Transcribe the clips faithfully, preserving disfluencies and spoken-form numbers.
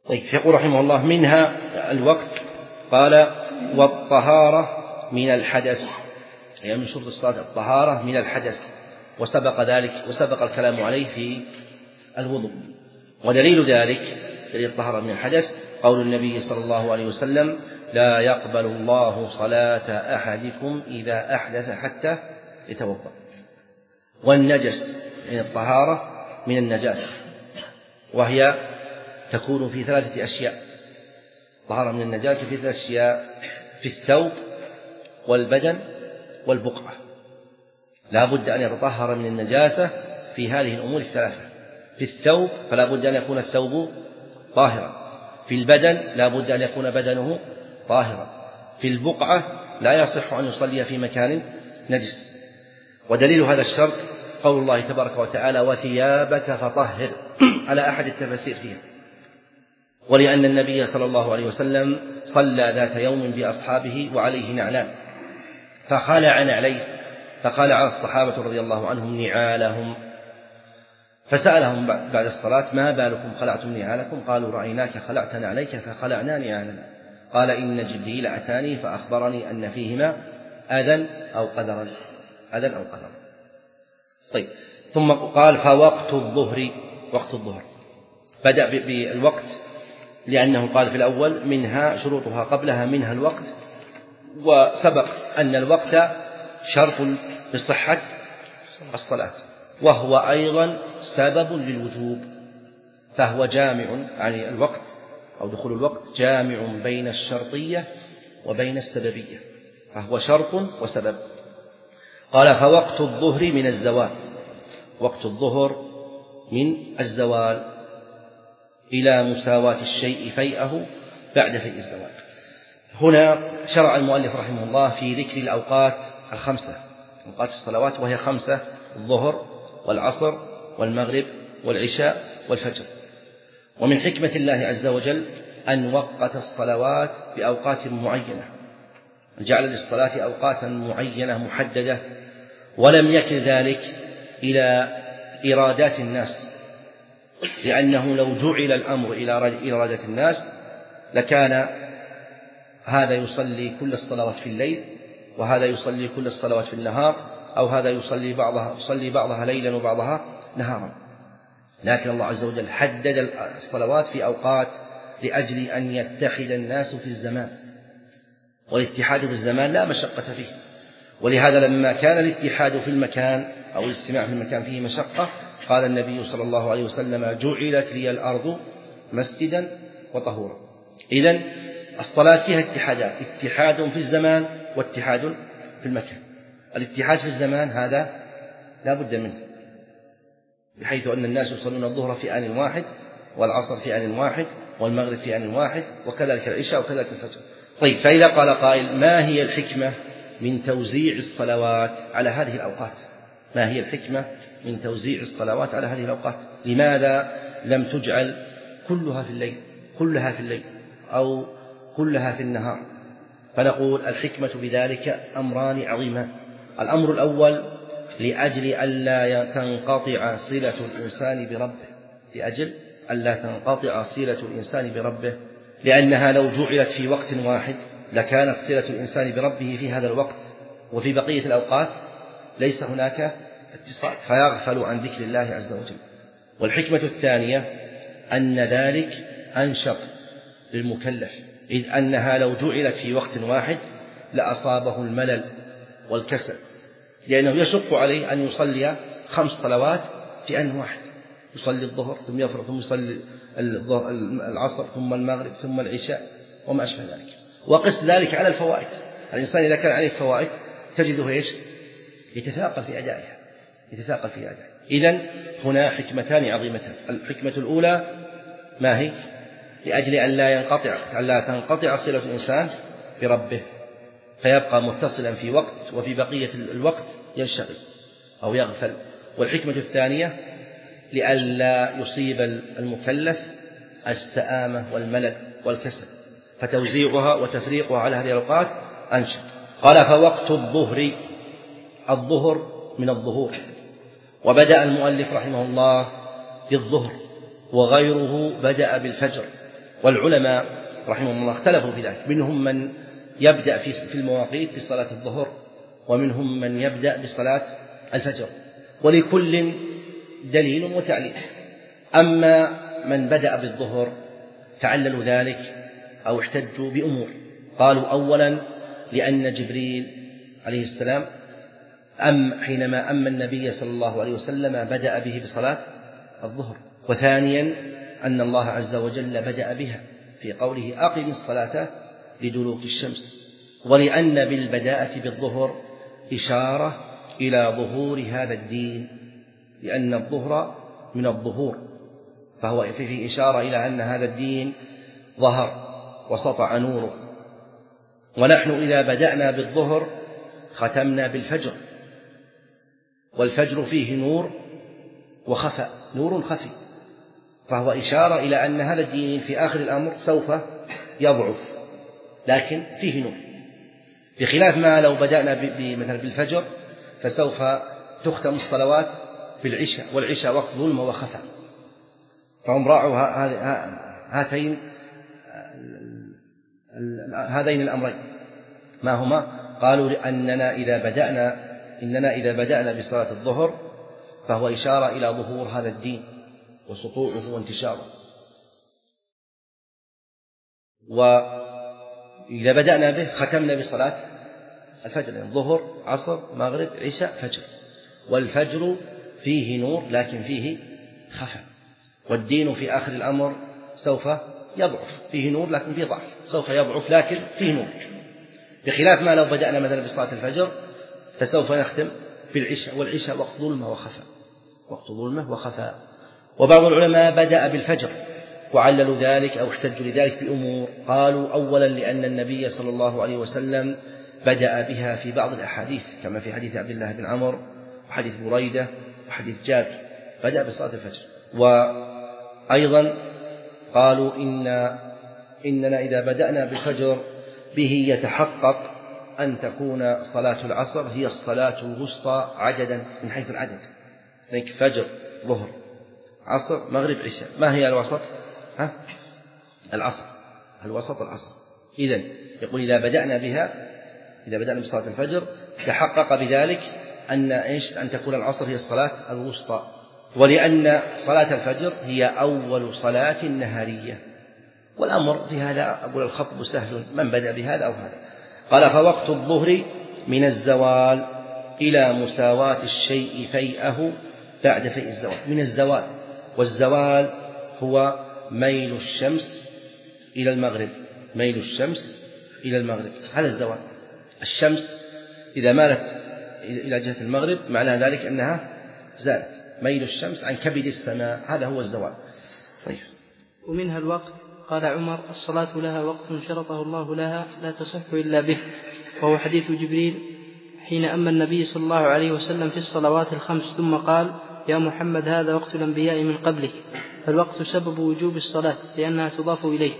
طيب، يقول رحمه الله: منها الوقت. قال: والطهارة من الحدث، يعني من شروط الصلاة الطهارة من الحدث، وسبق ذلك وسبق الكلام عليه في الوضوء. ودليل ذلك، دليل الطهارة من الحدث، قول النبي صلى الله عليه وسلم: لا يقبل الله صلاة أحدكم إذا أحدث حتى يتوضأ. والنجس، يعني الطهارة من النجاسة، وهي تكون في ثلاثة أشياء. طهارة من النجاسة في ثلاثة أشياء: في الثوب والبدن والبقعة. لا بد أن يتطهر من النجاسة في هذه الأمور الثلاثة. في الثوب فلا بد أن يكون الثوب طاهرا. في البدن لا بد أن يكون بدنه طاهرا. في البقعة لا يصح أن يصلي في مكان نجس. ودليل هذا الشرط قول الله تبارك وتعالى: وثيابك فطهر، على أحد التفاسير فيها. ولأن النبي صلى الله عليه وسلم صلى ذات يوم بأصحابه وعليه نعلان، فخلع نعليه، فقال على الصحابة رضي الله عنهم نعالهم، فسألهم بعد الصلاة: ما بالكم خلعتم نعالكم؟ قالوا: رأيناك خلعت نعليك فخلعنا نعالنا. قال: إن جبريل أتاني فأخبرني أن فيهما أذى أو قدرا، أذى أو قدرا. طيب، ثم قال: فوقت الظهر، وقت الظهر بدأ بالوقت، لأنه قال في الأول منها شروطها، قبلها منها الوقت. وسبق أن الوقت شرط لصحة الصلاة، وهو أيضا سبب للوجوب، فهو جامع، يعني الوقت أو دخول الوقت جامع بين الشرطية وبين السببية، فهو شرط وسبب. قال: فوقت الظهر من الزوال، وقت الظهر من الزوال إلى مساواة الشيء فيئه بعد فيء الزوال. هنا شرع المؤلف رحمه الله في ذكر الأوقات الخمسة، أوقات الصلوات، وهي خمسة: الظهر والعصر والمغرب والعشاء والفجر. ومن حكمة الله عز وجل أن وقت الصلوات بأوقات معينة، جعل للصلاة أوقاتا معينة محددة، ولم يكل ذلك إلى إرادات الناس، لأنه لو جعل الأمر إلى إرادة الناس لكان هذا يصلي كل الصلوات في الليل، وهذا يصلي كل الصلوات في النهار، أو هذا يصلي بعضها يصلي بعضها ليلا وبعضها نهارا. لكن الله عز وجل حدد الصلوات في أوقات لأجل أن يتحد الناس في الزمان، والاتحاد في الزمان لا مشقة فيه. ولهذا لما كان الاتحاد في المكان أو الاجتماع في المكان فيه مشقة، قال النبي صلى الله عليه وسلم: جعلت لي الأرض مسجدا وطهورا. إذن الصلاة فيها اتحادات: اتحاد في الزمان واتحاد في المكان. الاتحاد في الزمان هذا لا بد منه، بحيث أن الناس يصلون الظهر في آن واحد، والعصر في آن واحد، والمغرب في آن واحد، وكذلك العشاء وكذلك الفجر. طيب، فإذا قال قائل: ما هي الحكمة من توزيع الصلوات على هذه الأوقات؟ ما هي الحكمة من توزيع الصلوات على هذه الأوقات؟ لماذا لم تجعل كلها في الليل كلها في الليل أو كلها في النهار؟ فنقول: الحكمة بذلك أمران عظيمان. الأمر الأول: لأجل ألا تنقطع صلة الإنسان بربه، لأجل ألا تنقطع صلة الإنسان بربه، لأنها لو جعلت في وقت واحد لكانت صلة الإنسان بربه في هذا الوقت، وفي بقية الأوقات ليس هناك اتصال، فيغفل عن ذكر الله عز وجل. والحكمة الثانية أن ذلك أنشط للمكلف، إذ أنها لو جعلت في وقت واحد لأصابه الملل والكسل، لأنه يشق عليه أن يصلي خمس صلوات في آن واحد، يصلي الظهر ثم يفرغ ثم يصلي العصر ثم المغرب ثم العشاء وما أشبه ذلك. وقس ذلك على الفوائد. الإنسان إذا كان عليه فوائد تجده إيش؟ يتثاقل في أدائها يتثاقل في أدائها. إذن هنا حكمتان عظيمتان. الحكمة الأولى ما هي؟ لأجل أن لا ينقطع أن لا تنقطع صلة الإنسان بربه، فيبقى متصلا في وقت، وفي بقية الوقت ينشغل أو يغفل. والحكمة الثانية: لئلا يصيب المكلف السآمة والملل والكسل، فتوزيعها وتفريقها على هذه الأوقات أنشط. قال: فوقت الظهر، الظهر من الظهور. وبدأ المؤلف رحمه الله بالظهر، وغيره بدأ بالفجر، والعلماء رحمهم الله اختلفوا في ذلك، منهم من يبدأ في المواقيت بصلاة الظهر، ومنهم من يبدأ بصلاة الفجر، ولكل دليل وتعليل. أما من بدأ بالظهر تعللوا ذلك أو احتجوا بأمور. قالوا أولا لأن جبريل عليه السلام أم حينما أم النبي صلى الله عليه وسلم بدأ به بصلاة الظهر، وثانيا أن الله عز وجل بدأ بها في قوله أقم الصلاة لدلوك الشمس، ولأن بالبداءة بالظهر إشارة إلى ظهور هذا الدين، لأن الظهر من الظهور، فهو فيه إشارة إلى أن هذا الدين ظهر وسطع نوره. ونحن إذا بدأنا بالظهر ختمنا بالفجر، والفجر فيه نور وخفى، نور خفي، فهو إشارة إلى أن هذا الدين في آخر الأمر سوف يضعف، لكن فيه نور، بخلاف ما لو بدأنا مثلا بالفجر فسوف تختم الصلوات بالعشاء، والعشاء وقت ظلمة وخفى. فهم راعوا هاتين هذين الأمرين، ما هما؟ قالوا أننا إذا بدأنا إننا إذا بدأنا بصلاة الظهر فهو إشارة إلى ظهور هذا الدين وسطوعه وانتشاره، وإذا بدأنا به ختمنا بصلاة الفجر، يعني ظهر عصر مغرب عشاء فجر، والفجر فيه نور لكن فيه خفى، والدين في آخر الأمر سوف يضعف، فيه نور لكن فيه ضعف، سوف يضعف لكن فيه نور، بخلاف ما لو بدأنا مثلا بصلاة الفجر فسوف نختم بالعشاء، والعشاء وقت ظلمة وخفى، وقت ظلمة وخفى. وبعض العلماء بدأ بالفجر وعللوا ذلك أو احتجوا لذلك بأمور. قالوا أولا لأن النبي صلى الله عليه وسلم بدأ بها في بعض الأحاديث، كما في حديث عبد الله بن عمرو وحديث بريدة وحديث جابر، بدأ بصلاة الفجر. وأيضا قالوا إن إننا إذا بدأنا بالفجر به يتحقق أن تكون صلاة العصر هي الصلاة الوسطى عددا من حيث العدد، يعني فجر ظهر عصر مغرب عشاء، ما هي الوسط؟ ها؟ العصر، الوسط العصر. إذن يقول إذا بدأنا بها إذا بدأنا بصلاة الفجر تحقق بذلك أن إيش؟ أن تكون العصر هي الصلاة الوسطى، ولأن صلاة الفجر هي أول صلاة نهارية. والأمر في هذا أقول الخطب سهل، من بدأ بهذا أو هذا. قال فوقت الظهر من الزوال إلى مساواة الشيء فيئه بعد فيء الزوال، من الزوال، والزوال هو ميل الشمس إلى المغرب، ميل الشمس إلى المغرب، هذا الزوال. الشمس إذا مالت إلى جهة المغرب معنى ذلك أنها زالت، ميل الشمس عن كبد السماء، هذا هو الزوال. طيب. ومنها الوقت. قال عمر الصلاة لها وقت شرطه الله لها لا تصح إلا به، وهو حديث جبريل حين أما النبي صلى الله عليه وسلم في الصلوات الخمس ثم قال يا محمد هذا وقت الأنبياء من قبلك. فالوقت سبب وجوب الصلاة لأنها تضاف إليه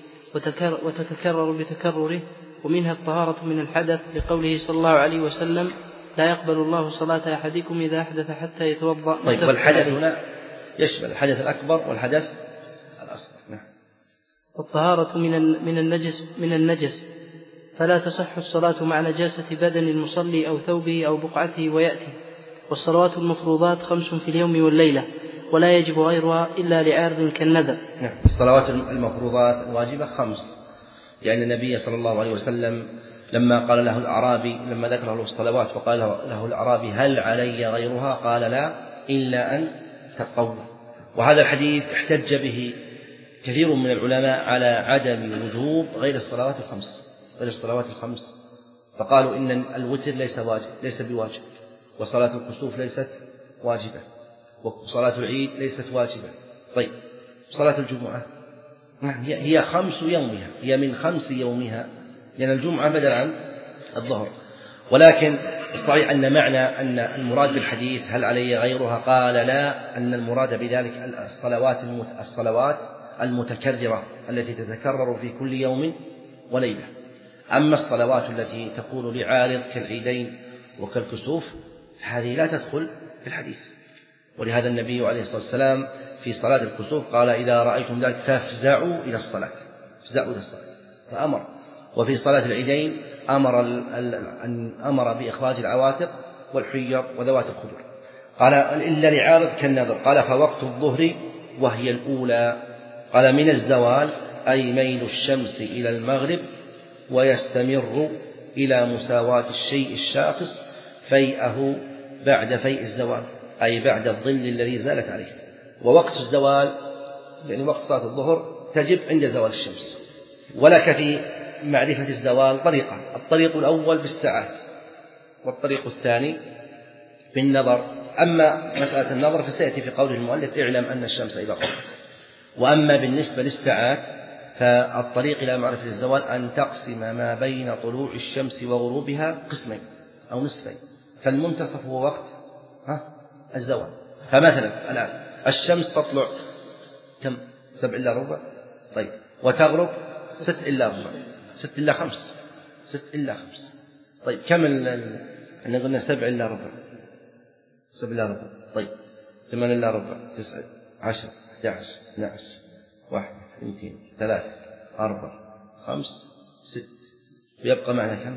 وتتكرر بتكرره. ومنها الطهارة من الحدث لقوله صلى الله عليه وسلم لا يقبل الله صلاة أحدكم إذا أحدث حتى يتوضأ. طيب، والحدث هنا يشمل الحدث الأكبر والحدث الأصغر. نعم. الطهارة من من النجس من النجس فلا تصح الصلاة مع نجاسة بدن المصلي أو ثوبه أو بقعته ويأتي. والصلوات المفروضات خمس في اليوم والليلة ولا يجب غيرها إلا لعارض كالنذر. نعم. الصلوات المفروضات الواجبة خمس، لأن النبي صلى الله عليه وسلم لما قال له الأعرابي لما ذكر له الصلوات وقال له الأعرابي هل علي غيرها قال لا إلا أن تطوع. وهذا الحديث احتج به كثير من العلماء على عدم وجوب غير الصلوات الخمس، غير الصلوات الخمس، فقالوا إن الوتر ليس واجب ليس بواجب، وصلاة الكسوف ليست واجبة، وصلاة العيد ليست واجبة. طيب، صلاة الجمعة هي خمس يومها، هي من خمس يومها، لأن الجمعة بدل عن الظهر. ولكن الصحيح أن معنى أن المراد بالحديث هل علي غيرها قال لا، أن المراد بذلك الصلوات الصلوات المتكررة التي تتكرر في كل يوم وليلة. أما الصلوات التي تكون لعارض كالعيدين وكالكسوف هذه لا تدخل في الحديث. ولهذا النبي عليه الصلاة والسلام في صلاة الكسوف قال إذا رأيتم ذلك فافزعوا إلى الصلاة، افزعوا إلى الصلاة فأمر. وفي صلاة العيدين أمر, أمر بإخراج العواتق والحيض وذوات الخدور. قال إلا لعارض كالنذر. قال فوقت الظهر وهي الأولى. قال من الزوال أي ميل الشمس إلى المغرب ويستمر إلى مساواة الشيء الشاخص فيئه بعد فيء الزوال، أي بعد الظل الذي زالت عليه. ووقت الزوال يعني وقت صلاة الظهر تجب عند زوال الشمس. ولك في معرفة الزوال طريقة: الطريق الأول بالساعات، والطريق الثاني بالنظر. أما مسألة النظر فسيأتي في قوله المؤلف اعلم أن الشمس إذا طلعت. وأما بالنسبة للساعات فالطريق إلى معرفة الزوال أن تقسم ما بين طلوع الشمس وغروبها قسمين أو نصفين، فالمنتصف هو وقت ها الزوال. فمثلا الآن الشمس تطلع كم؟ سبع إلا ربع، طيب، وتغرب ست إلا ربع، ست إلا خمس، ست إلا خمس، طيب كم احنا قلنا سبع إلا ربع، سبع إلا ربع، طيب ثمان إلا ربع، تسعة، عشر، أحد عشر، اثنا عشر، واحد، اثنين، ثلاثة، أربعة، خمس، ست، ويبقى معنا كم؟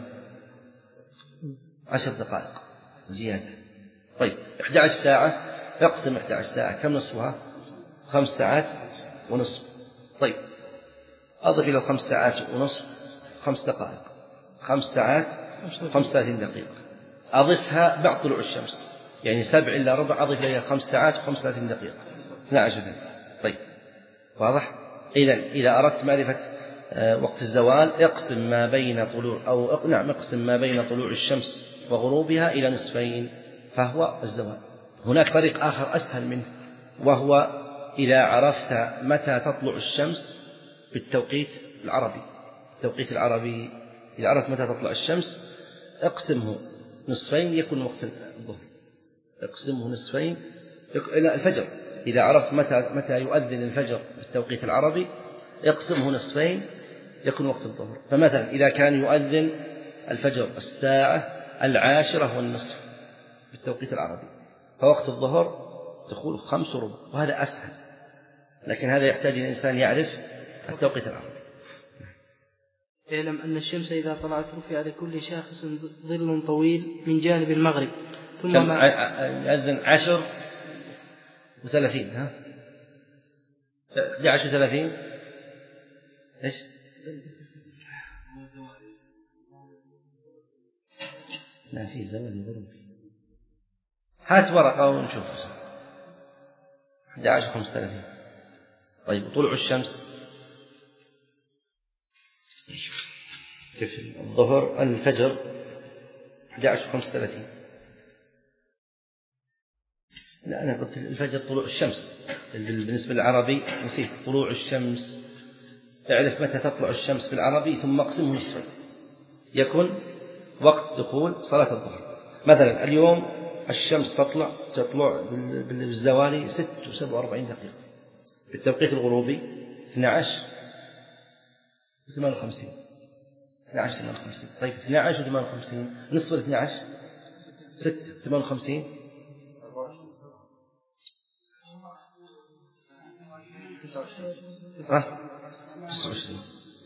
عشر دقائق زيادة. طيب إحدى عشر ساعة، اقسم إحدى عشر ساعة كم نصفها؟ خمس ساعات ونصف. طيب أضف إلى الخمس ساعات ونصف خمس دقائق، خمس ساعات خمس ثلاثين دقيقة، أضفها بعد طلوع الشمس، يعني سبع إلا ربع أضف إليها خمس ساعات وخمس ثلاثين دقيقة، اثنا عشر. طيب واضح؟ إذن إذا أردت معرفة وقت الزوال اقسم ما بين طلوع أو نعم اقسم ما بين طلوع الشمس وغروبها إلى نصفين فهو الزوال. هناك طريق آخر أسهل منه، وهو إذا عرفت متى تطلع الشمس بالتوقيت العربي. التوقيت العربي إذا عرفت متى تطلع الشمس اقسمه نصفين يكون وقت الظهر، اقسمه نصفين إلى الفجر. إذا عرفت متى متى يؤذن الفجر بالتوقيت العربي اقسمه نصفين يكون وقت الظهر. فمثلا إذا كان يؤذن الفجر الساعة العاشرة والنصف بالتوقيت العربي فوقت الظهر دخول خمس وربع، وهذا أسهل، لكن هذا يحتاج الإنسان يعرف التوقيت العربي. اعلم أن الشمس إذا طلعت رفع لكل شاخص ظل طويل من جانب المغرب ثم كم يؤذن؟ عشر وثلاثين، ها عشر وثلاثين إيش؟ لا في زوال يضرب. هات ورقة ونشوف. أحد عشر خمسة وثلاثين. طيب طلوع الشمس كيف؟ الظهر الفجر أحد عشر خمسة وثلاثين. لا أنا قلت الفجر طلوع الشمس، بالنسبة للعربي نسيت طلوع الشمس. اعرف متى تطلع الشمس بالعربي ثم اقسمه نصفين يكون وقت دخول صلاة الظهر. مثلا اليوم الشمس تطلع تطلع بالزوالي ست وسبع وأربعين دقيقة، بالتوقيت الغروبي اثنا عشر وثمان وخمسين، اثنا عشر وثمان وخمسين. طيب اثنا عشر وثمان وخمسين نصف الاثنى عشر ستة ثمان وخمسين، ها تسعة وعشرين،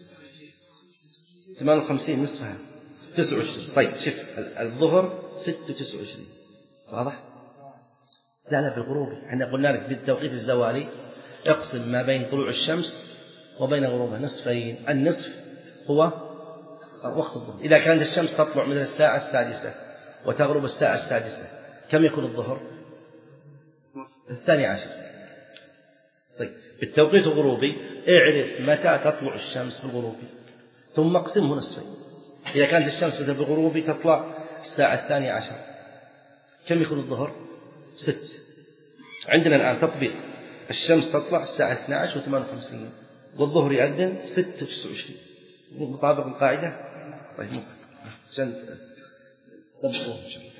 ثمان وخمسين نصفها تسعة وعشرين. طيب شوف الظهر ستة وتسعة وعشرين، واضح؟ لا لا بالغروب، احنا قلنا لك بالتوقيت الزوالي اقسم ما بين طلوع الشمس وبين غروبها نصفين. النصف هو وقت الظهر. إذا كانت الشمس تطلع من الساعة السادسة وتغرب الساعة السادسة كم يكون الظهر؟ الثاني عشر. طيب بالتوقيت الغروبي اعرف متى تطلع الشمس بالغروبي ثم اقسمه نصفين. إذا كانت الشمس مثل بالغروبي تطلع الساعة الثانية عشر كم يكون الظهر؟ ست. عندنا الآن تطبيق: الشمس تطلع الساعة اثنا عشر وثمان وخمسين والظهر يؤذن ستة وتسعة وعشرين. مطابق القاعدة؟ طيب ممكن عشان تطبقوه إن شاء الله.